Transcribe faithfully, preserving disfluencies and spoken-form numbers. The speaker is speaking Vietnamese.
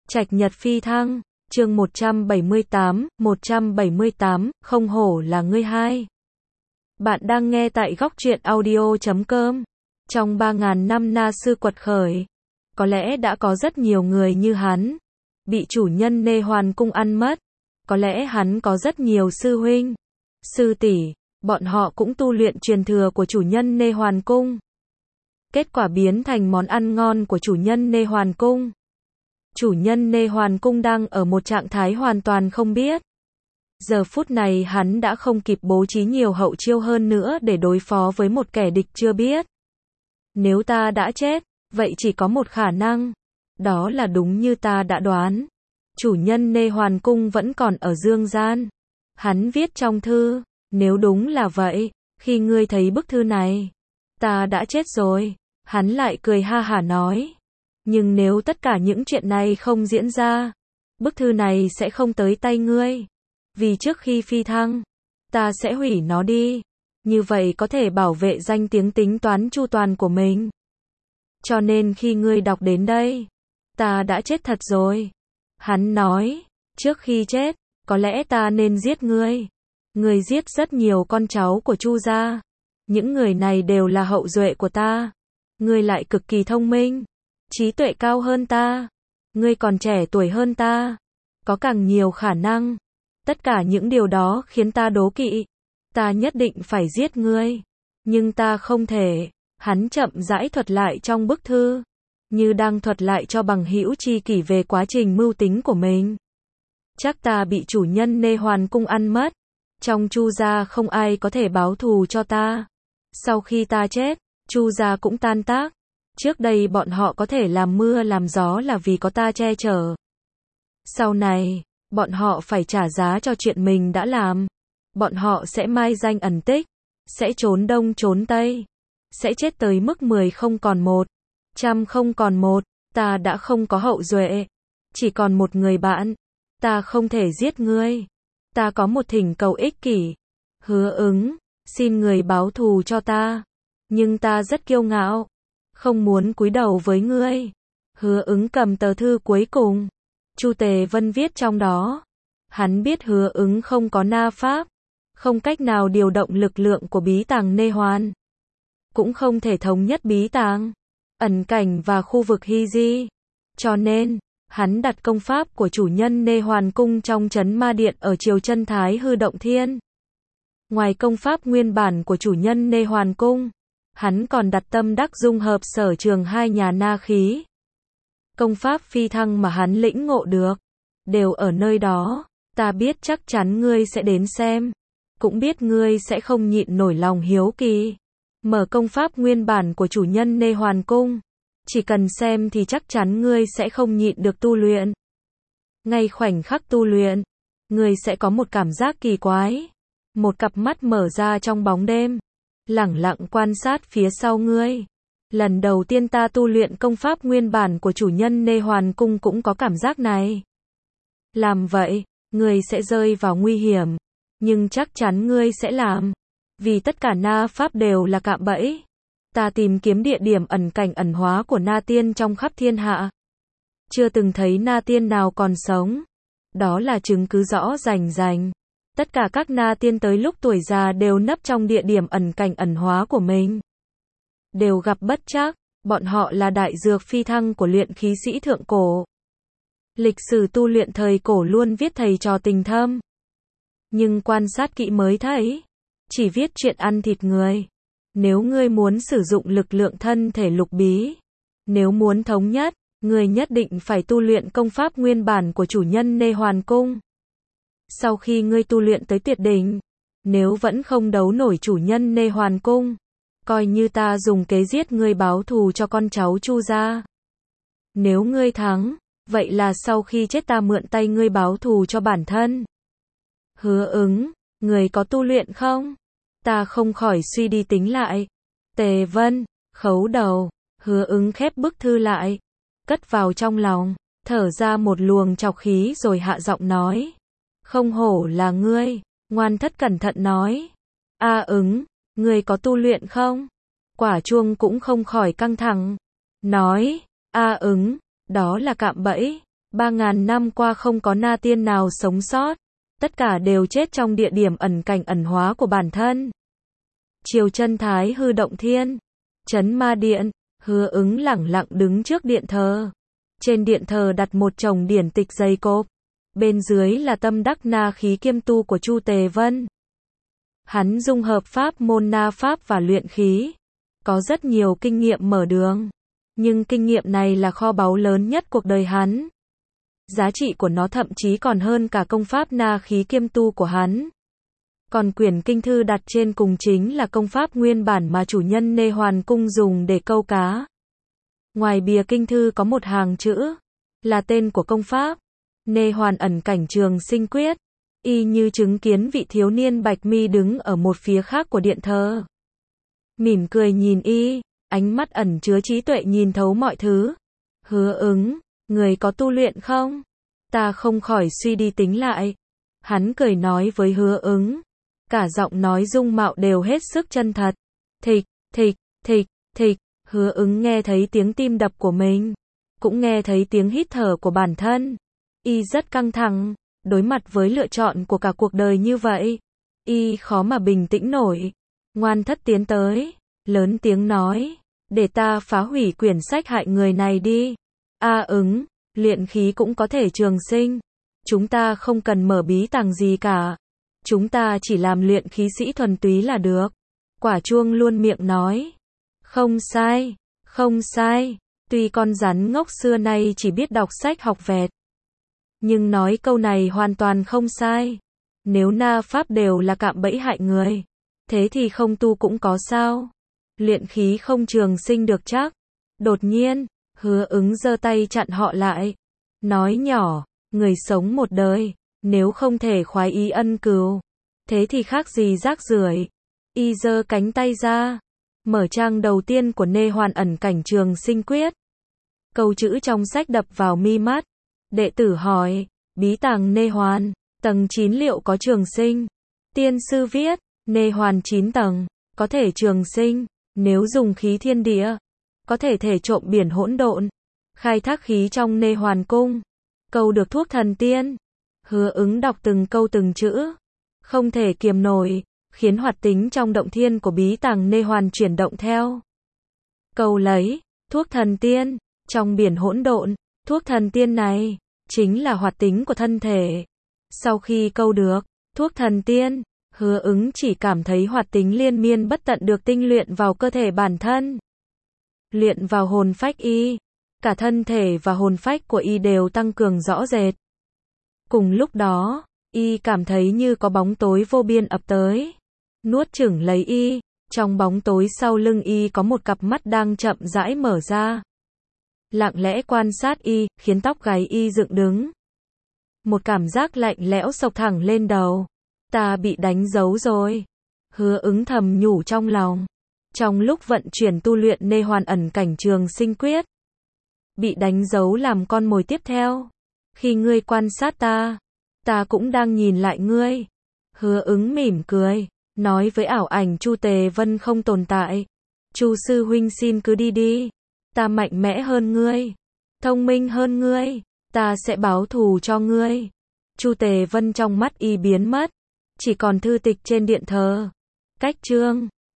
Trạch Nhật Phi Thăng, chương một trăm bảy mươi tám, một trăm bảy mươi tám, không hổ là ngươi hai. Bạn đang nghe tại góc truyện audio chấm com. Trong ba ngàn năm Na Sư quật khởi, có lẽ đã có rất nhiều người như hắn, bị chủ nhân Nê Hoàn Cung ăn mất. Có lẽ hắn có rất nhiều sư huynh, sư tỷ, bọn họ cũng tu luyện truyền thừa của chủ nhân Nê Hoàn Cung. Kết quả biến thành món ăn ngon của chủ nhân Nê Hoàn Cung. Chủ nhân Nê Hoàn Cung đang ở một trạng thái hoàn toàn không biết. Giờ phút này hắn đã không kịp bố trí nhiều hậu chiêu hơn nữa để đối phó với một kẻ địch chưa biết. Nếu ta đã chết, vậy chỉ có một khả năng. Đó là đúng như ta đã đoán. Chủ nhân Nê Hoàn Cung vẫn còn ở dương gian. Hắn viết trong thư, nếu đúng là vậy, khi ngươi thấy bức thư này, ta đã chết rồi. Hắn lại cười ha hả nói. Nhưng nếu tất cả những chuyện này không diễn ra, bức thư này sẽ không tới tay ngươi. Vì trước khi phi thăng, ta sẽ hủy nó đi. Như vậy có thể bảo vệ danh tiếng tính toán chu toàn của mình. Cho nên khi ngươi đọc đến đây, ta đã chết thật rồi. Hắn nói, trước khi chết, có lẽ ta nên giết ngươi. Ngươi giết rất nhiều con cháu của Chu gia. Những người này đều là hậu duệ của ta. Ngươi lại cực kỳ thông minh, trí tuệ cao hơn ta. Ngươi còn trẻ tuổi hơn ta, có càng nhiều khả năng. Tất cả những điều đó khiến ta đố kỵ. Ta nhất định phải giết ngươi. Nhưng ta không thể. Hắn chậm rãi thuật lại trong bức thư, như đang thuật lại cho bằng hữu tri kỷ về quá trình mưu tính của mình. Chắc ta bị chủ nhân Nê Hoàn Cung ăn mất. Trong Chu gia không ai có thể báo thù cho ta. Sau khi ta chết, Chu gia cũng tan tác. Trước đây bọn họ có thể làm mưa làm gió là vì có ta che chở. Sau này, bọn họ phải trả giá cho chuyện mình đã làm. Bọn họ sẽ mai danh ẩn tích, sẽ trốn đông trốn tây, sẽ chết tới mức mười không còn một, trăm không còn một. Ta đã không có hậu duệ, chỉ còn một người bạn. Ta không thể giết ngươi. Ta có một thỉnh cầu ích kỷ. Hứa Ứng, xin người báo thù cho ta. Nhưng ta rất kiêu ngạo, không muốn cúi đầu với ngươi. Hứa Ứng cầm tờ thư cuối cùng, Chu Tề Vân viết trong đó. Hắn biết Hứa Ứng không có na pháp, không cách nào điều động lực lượng của bí tàng Nê Hoàn, cũng không thể thống nhất bí tàng, ẩn cảnh và khu vực Hy Di. Cho nên, hắn đặt công pháp của chủ nhân Nê Hoàn Cung trong trấn Ma Điện ở Triều Chân Thái Hư Động Thiên. Ngoài công pháp nguyên bản của chủ nhân Nê Hoàn Cung, hắn còn đặt tâm đắc dung hợp sở trường hai nhà na khí. Công pháp phi thăng mà hắn lĩnh ngộ được, đều ở nơi đó. Ta biết chắc chắn ngươi sẽ đến xem, cũng biết ngươi sẽ không nhịn nổi lòng hiếu kỳ. Mở công pháp nguyên bản của chủ nhân Nê Hoàn Cung, chỉ cần xem thì chắc chắn ngươi sẽ không nhịn được tu luyện. Ngay khoảnh khắc tu luyện, ngươi sẽ có một cảm giác kỳ quái. Một cặp mắt mở ra trong bóng đêm, lẳng lặng quan sát phía sau ngươi. Lần đầu tiên ta tu luyện công pháp nguyên bản của chủ nhân Nê Hoàn Cung cũng có cảm giác này. Làm vậy, ngươi sẽ rơi vào nguy hiểm, nhưng chắc chắn ngươi sẽ làm. Vì tất cả na pháp đều là cạm bẫy. Ta tìm kiếm địa điểm ẩn cảnh ẩn hóa của na tiên trong khắp thiên hạ. Chưa từng thấy na tiên nào còn sống. Đó là chứng cứ rõ rành rành. Tất cả các na tiên tới lúc tuổi già đều nấp trong địa điểm ẩn cảnh ẩn hóa của mình. Đều gặp bất trắc, bọn họ là đại dược phi thăng của luyện khí sĩ thượng cổ. Lịch sử tu luyện thời cổ luôn viết thầy trò tình thâm. Nhưng quan sát kỹ mới thấy, chỉ viết chuyện ăn thịt người. Nếu ngươi muốn sử dụng lực lượng thân thể lục bí, nếu muốn thống nhất, ngươi nhất định phải tu luyện công pháp nguyên bản của chủ nhân Nê Hoàn Cung. Sau khi ngươi tu luyện tới tuyệt đỉnh, nếu vẫn không đấu nổi chủ nhân Nê Hoàn Cung, coi như ta dùng kế giết ngươi báo thù cho con cháu Chu gia. Nếu ngươi thắng, vậy là sau khi chết ta mượn tay ngươi báo thù cho bản thân. Hứa Ứng, ngươi có tu luyện không? Ta không khỏi suy đi tính lại. Tề Vân, khấu đầu. Hứa Ứng khép bức thư lại, cất vào trong lòng, thở ra một luồng trọc khí rồi hạ giọng nói. Không hổ là ngươi. Ngoan Thất cẩn thận nói. A Ứng, ngươi có tu luyện không? Quả Chuông cũng không khỏi căng thẳng. Nói, A Ứng, đó là cạm bẫy. Ba ngàn năm qua không có na tiên nào sống sót, tất cả đều chết trong địa điểm ẩn cảnh ẩn hóa của bản thân. Triều chân thái hư động thiên, trấn ma điện, Hứa Ứng lẳng lặng đứng trước điện thờ. Trên điện thờ đặt một chồng điển tịch dày cộp, bên dưới là tâm đắc na khí kiêm tu của Chu Tề Vân. Hắn dung hợp pháp môn na pháp và luyện khí, có rất nhiều kinh nghiệm mở đường, nhưng kinh nghiệm này là kho báu lớn nhất cuộc đời hắn. Giá trị của nó thậm chí còn hơn cả công pháp na khí kiêm tu của hắn. Còn quyển kinh thư đặt trên cùng chính là công pháp nguyên bản mà chủ nhân Nê Hoàn Cung dùng để câu cá. Ngoài bìa kinh thư có một hàng chữ, là tên của công pháp, Nê Hoàn ẩn cảnh trường sinh quyết. Y như chứng kiến vị thiếu niên bạch mi đứng ở một phía khác của điện thờ. Mỉm cười nhìn y, ánh mắt ẩn chứa trí tuệ nhìn thấu mọi thứ. Hứa Ứng, người có tu luyện không? Ta không khỏi suy đi tính lại. Hắn cười nói với Hứa Ứng. Cả giọng nói dung mạo đều hết sức chân thật. Thịch, thịch, thịch, thịch. Hứa Ứng nghe thấy tiếng tim đập của mình, cũng nghe thấy tiếng hít thở của bản thân. Y rất căng thẳng, đối mặt với lựa chọn của cả cuộc đời như vậy. Y khó mà bình tĩnh nổi. Ngoan thất tiến tới, lớn tiếng nói, để ta phá hủy quyển sách hại người này đi. A Ứng, luyện khí cũng có thể trường sinh. Chúng ta không cần mở bí tàng gì cả. Chúng ta chỉ làm luyện khí sĩ thuần túy là được. Quả chuông luôn miệng nói. Không sai, không sai. Tuy con rắn ngốc xưa nay chỉ biết đọc sách học vẹt, nhưng nói câu này hoàn toàn không sai. Nếu na pháp đều là cạm bẫy hại người, thế thì không tu cũng có sao. Luyện khí không trường sinh được chắc. Đột nhiên, Hứa Ứng giơ tay chặn họ lại. Nói nhỏ, người sống một đời, nếu không thể khoái ý ân cừu, thế thì khác gì rác rưởi. Y giơ cánh tay ra, mở trang đầu tiên của Nê Hoàn ẩn cảnh trường sinh quyết. Câu chữ trong sách đập vào mi mắt. Đệ tử hỏi, bí tàng Nê Hoàn, tầng chín liệu có trường sinh? Tiên sư viết, Nê Hoàn chín tầng, có thể trường sinh, nếu dùng khí thiên địa, có thể thể trộm biển hỗn độn, khai thác khí trong Nê Hoàn cung, câu được thuốc thần tiên. Hứa Ứng đọc từng câu từng chữ, không thể kiềm nổi, khiến hoạt tính trong động thiên của bí tàng Nê Hoàn chuyển động theo. Câu lấy, thuốc thần tiên, trong biển hỗn độn, thuốc thần tiên này, chính là hoạt tính của thân thể. Sau khi câu được, thuốc thần tiên, Hứa Ứng chỉ cảm thấy hoạt tính liên miên bất tận được tinh luyện vào cơ thể bản thân. Luyện vào hồn phách y, cả thân thể và hồn phách của y đều tăng cường rõ rệt. Cùng lúc đó, y cảm thấy như có bóng tối vô biên ập tới, nuốt chửng lấy y. Trong bóng tối sau lưng y có một cặp mắt đang chậm rãi mở ra, lặng lẽ quan sát y, khiến tóc gáy y dựng đứng. Một cảm giác lạnh lẽo xộc thẳng lên đầu. Ta bị đánh dấu rồi. Hứa Ứng thầm nhủ trong lòng. Trong lúc vận chuyển tu luyện Nê Hoàn ẩn cảnh trường sinh quyết, bị đánh dấu làm con mồi tiếp theo. Khi ngươi quan sát ta, ta cũng đang nhìn lại ngươi. Hứa Ứng mỉm cười, nói với ảo ảnh Chu Tề Vân không tồn tại. Chu sư huynh xin cứ đi đi. Ta mạnh mẽ hơn ngươi, thông minh hơn ngươi, ta sẽ báo thù cho ngươi. Chu Tề Vân trong mắt y biến mất, chỉ còn thư tịch trên điện thờ. Cách chương